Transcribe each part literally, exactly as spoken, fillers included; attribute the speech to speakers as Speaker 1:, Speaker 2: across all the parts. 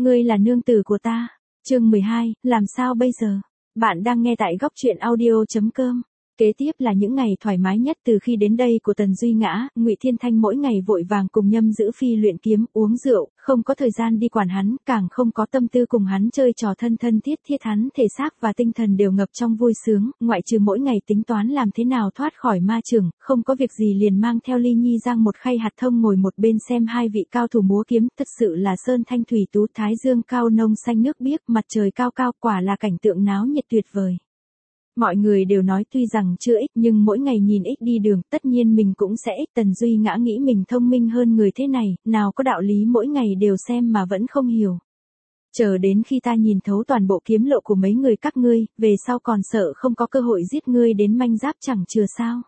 Speaker 1: ngươi là nương tử của ta. Chương mười hai, làm sao bây giờ? Bạn đang nghe tại góc truyện audio.com. Kế tiếp là những ngày thoải mái nhất từ khi đến đây của Tần Duy Ngã. Ngụy Thiên Thanh mỗi ngày vội vàng cùng Nhâm Dữ Phi luyện kiếm, uống rượu, không có thời gian đi quản hắn, càng không có tâm tư cùng hắn chơi trò thân thân thiết thiết. Hắn thể xác và tinh thần đều ngập trong vui sướng, ngoại trừ mỗi ngày tính toán làm thế nào thoát khỏi ma trường, không có việc gì liền mang theo ly nhi giang một khay hạt thông ngồi một bên xem hai vị cao thủ múa kiếm. Thật sự là sơn thanh thủy tú, thái dương cao nông xanh nước biếc, mặt trời cao cao, quả là cảnh tượng náo nhiệt tuyệt vời. Mọi người đều nói tuy rằng chưa ích nhưng mỗi ngày nhìn ích đi đường, tất nhiên mình cũng sẽ ích. Tần Duy Ngã nghĩ mình thông minh hơn người thế này, nào có đạo lý mỗi ngày đều xem mà vẫn không hiểu. Chờ đến khi ta nhìn thấu toàn bộ kiếm lộ của mấy người các ngươi, về sau còn sợ không có cơ hội giết ngươi đến manh giáp chẳng chừa sao.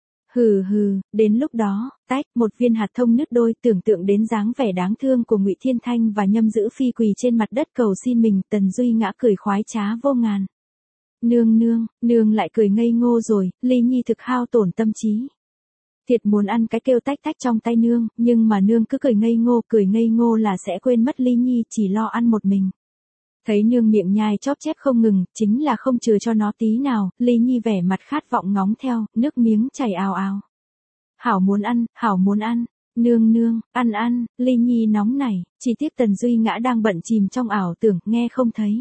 Speaker 1: Hừ hừ, đến lúc đó, tách, một viên hạt thông nứt đôi, tưởng tượng đến dáng vẻ đáng thương của Ngụy Thiên Thanh và Nhâm Dữ Phi quỳ trên mặt đất cầu xin mình, Tần Duy Ngã cười khoái trá vô ngàn. Nương nương, nương lại cười ngây ngô rồi, Ly Nhi thực hao tổn tâm trí. Thiệt muốn ăn cái kêu tách tách trong tay nương, nhưng mà nương cứ cười ngây ngô, cười ngây ngô là sẽ quên mất Ly Nhi, chỉ lo ăn một mình. Thấy nương miệng nhai chóp chép không ngừng, chính là không chừa cho nó tí nào, Ly Nhi vẻ mặt khát vọng ngóng theo, nước miếng chảy ào ào. Hảo muốn ăn, hảo muốn ăn. Nương nương, ăn ăn, Ly Nhi nóng nảy, chỉ tiếc Tần Duy Ngã đang bận chìm trong ảo tưởng, nghe không thấy.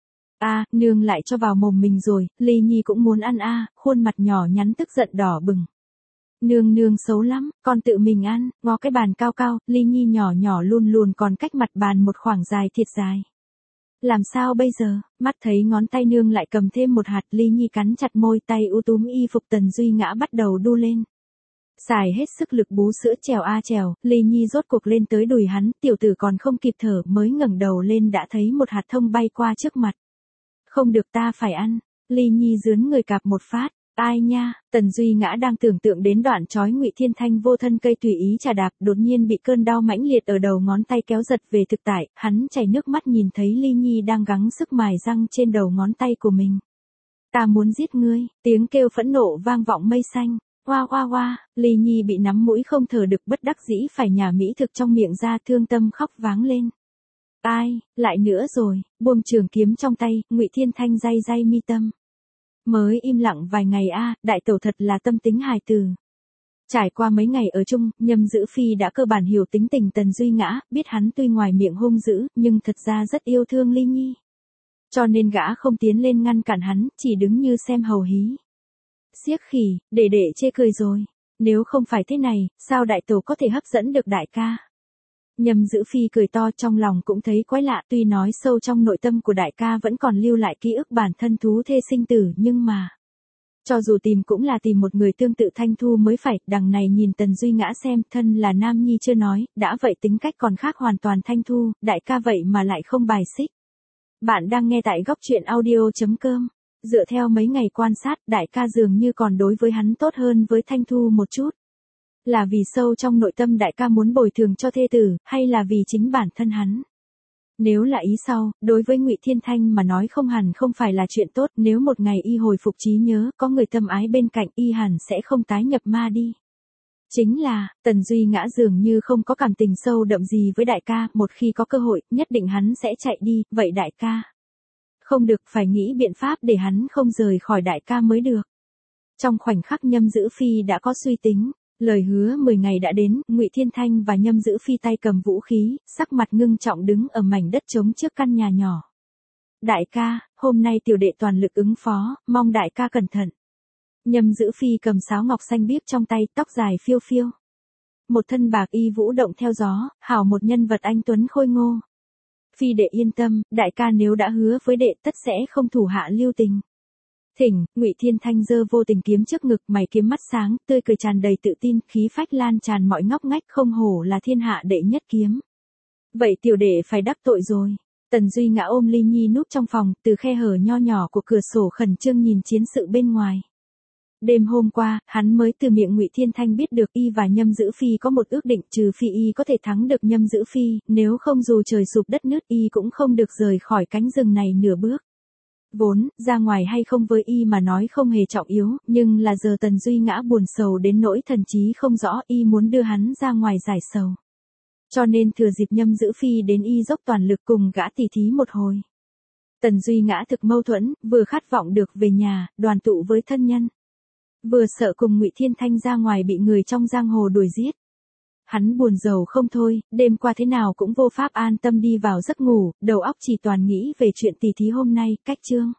Speaker 1: A, à, nương lại cho vào mồm mình rồi, Ly Nhi cũng muốn ăn a, à, khuôn mặt nhỏ nhắn tức giận đỏ bừng. Nương nương xấu lắm, con tự mình ăn, ngó cái bàn cao cao, Ly Nhi nhỏ nhỏ luôn luôn còn cách mặt bàn một khoảng dài thiệt dài. Làm sao bây giờ, mắt thấy ngón tay nương lại cầm thêm một hạt, Ly Nhi cắn chặt môi, tay u túm y phục Tần Duy Ngã bắt đầu đu lên. Xài hết sức lực bú sữa trèo a trèo, Ly Nhi rốt cuộc lên tới đùi hắn, tiểu tử còn không kịp thở mới ngẩng đầu lên đã thấy một hạt thông bay qua trước mặt. Không được, ta phải ăn. Ly Nhi dướn người cạp một phát. Ai nha, Tần Duy Ngã đang tưởng tượng đến đoạn chói Ngụy Thiên Thanh vô thân cây tùy ý chà đạp, đột nhiên bị cơn đau mãnh liệt ở đầu ngón tay kéo giật về thực tại, hắn chảy nước mắt nhìn thấy Ly Nhi đang gắng sức mài răng trên đầu ngón tay của mình. Ta muốn giết ngươi, tiếng kêu phẫn nộ vang vọng mây xanh. Oa oa oa, Ly Nhi bị nắm mũi không thở được, bất đắc dĩ phải nhả mỹ thực trong miệng ra, thương tâm khóc váng lên. Ai, lại nữa rồi, buông trường kiếm trong tay, Ngụy Thiên Thanh day day mi tâm. Mới im lặng vài ngày a, à, đại tẩu thật là tâm tính hài từ. Trải qua mấy ngày ở chung, Nhâm Dữ Phi đã cơ bản hiểu tính tình Tần Duy Ngã, biết hắn tuy ngoài miệng hung dữ, nhưng thật ra rất yêu thương Ly Nhi. Cho nên gã không tiến lên ngăn cản hắn, chỉ đứng như xem hầu hí. Siếc khỉ, để để chê cười rồi. Nếu không phải thế này, sao đại tẩu có thể hấp dẫn được đại ca? Nhâm Dữ Phi cười to, trong lòng cũng thấy quái lạ, tuy nói sâu trong nội tâm của đại ca vẫn còn lưu lại ký ức bản thân thú thê sinh tử, nhưng mà cho dù tìm cũng là tìm một người tương tự Thanh Thu mới phải. Đằng này nhìn Tần Duy Ngã xem, thân là nam nhi chưa nói, đã vậy tính cách còn khác hoàn toàn Thanh Thu, đại ca vậy mà lại không bài xích. Bạn đang nghe tại góc truyện audio.com. Dựa theo mấy ngày quan sát, đại ca dường như còn đối với hắn tốt hơn với Thanh Thu một chút. Là vì sâu trong nội tâm đại ca muốn bồi thường cho thê tử, hay là vì chính bản thân hắn? Nếu là ý sau, đối với Ngụy Thiên Thanh mà nói không hẳn không phải là chuyện tốt, nếu một ngày y hồi phục trí nhớ, có người tâm ái bên cạnh y hẳn sẽ không tái nhập ma đi. Chính là, Tần Duy Ngã dường như không có cảm tình sâu đậm gì với đại ca, một khi có cơ hội, nhất định hắn sẽ chạy đi, vậy đại ca. Không được, phải nghĩ biện pháp để hắn không rời khỏi đại ca mới được. Trong khoảnh khắc Nhâm Dữ Phi đã có suy tính. Lời hứa mười ngày đã đến, Ngụy Thiên Thanh và Nhâm Dữ Phi tay cầm vũ khí, sắc mặt ngưng trọng đứng ở mảnh đất trống trước căn nhà nhỏ. Đại ca, hôm nay tiểu đệ toàn lực ứng phó, mong đại ca cẩn thận. Nhâm Dữ Phi cầm sáo ngọc xanh biếc trong tay, tóc dài phiêu phiêu. Một thân bạc y vũ động theo gió, hảo một nhân vật anh tuấn khôi ngô. Phi đệ yên tâm, đại ca nếu đã hứa với đệ tất sẽ không thủ hạ lưu tình. Thỉnh, Ngụy Thiên Thanh giơ vô tình kiếm trước ngực, mày kiếm mắt sáng, tươi cười tràn đầy tự tin, khí phách lan tràn mọi ngóc ngách, không hổ là thiên hạ đệ nhất kiếm. Vậy tiểu đệ phải đắc tội rồi. Tần Duy Ngã ôm Ly Nhi núp trong phòng, từ khe hở nho nhỏ của cửa sổ khẩn trương nhìn chiến sự bên ngoài. Đêm hôm qua, hắn mới từ miệng Ngụy Thiên Thanh biết được y và Nhâm Dữ Phi có một ước định, trừ phi y có thể thắng được Nhâm Dữ Phi, nếu không dù trời sụp đất nứt y cũng không được rời khỏi cánh rừng này nửa bước. Vốn, ra ngoài hay không với y mà nói không hề trọng yếu, nhưng là giờ Tần Duy Ngã buồn sầu đến nỗi thần trí không rõ, y muốn đưa hắn ra ngoài giải sầu. cho nên thừa dịp Nhâm Dữ Phi đến y dốc toàn lực cùng gã tỉ thí một hồi. Tần Duy Ngã thực mâu thuẫn, vừa khát vọng được về nhà, đoàn tụ với thân nhân, vừa sợ cùng Ngụy Thiên Thanh ra ngoài bị người trong giang hồ đuổi giết. Hắn buồn rầu không thôi, đêm qua thế nào cũng vô pháp an tâm đi vào giấc ngủ, đầu óc chỉ toàn nghĩ về chuyện tỉ thí hôm nay, cách chương.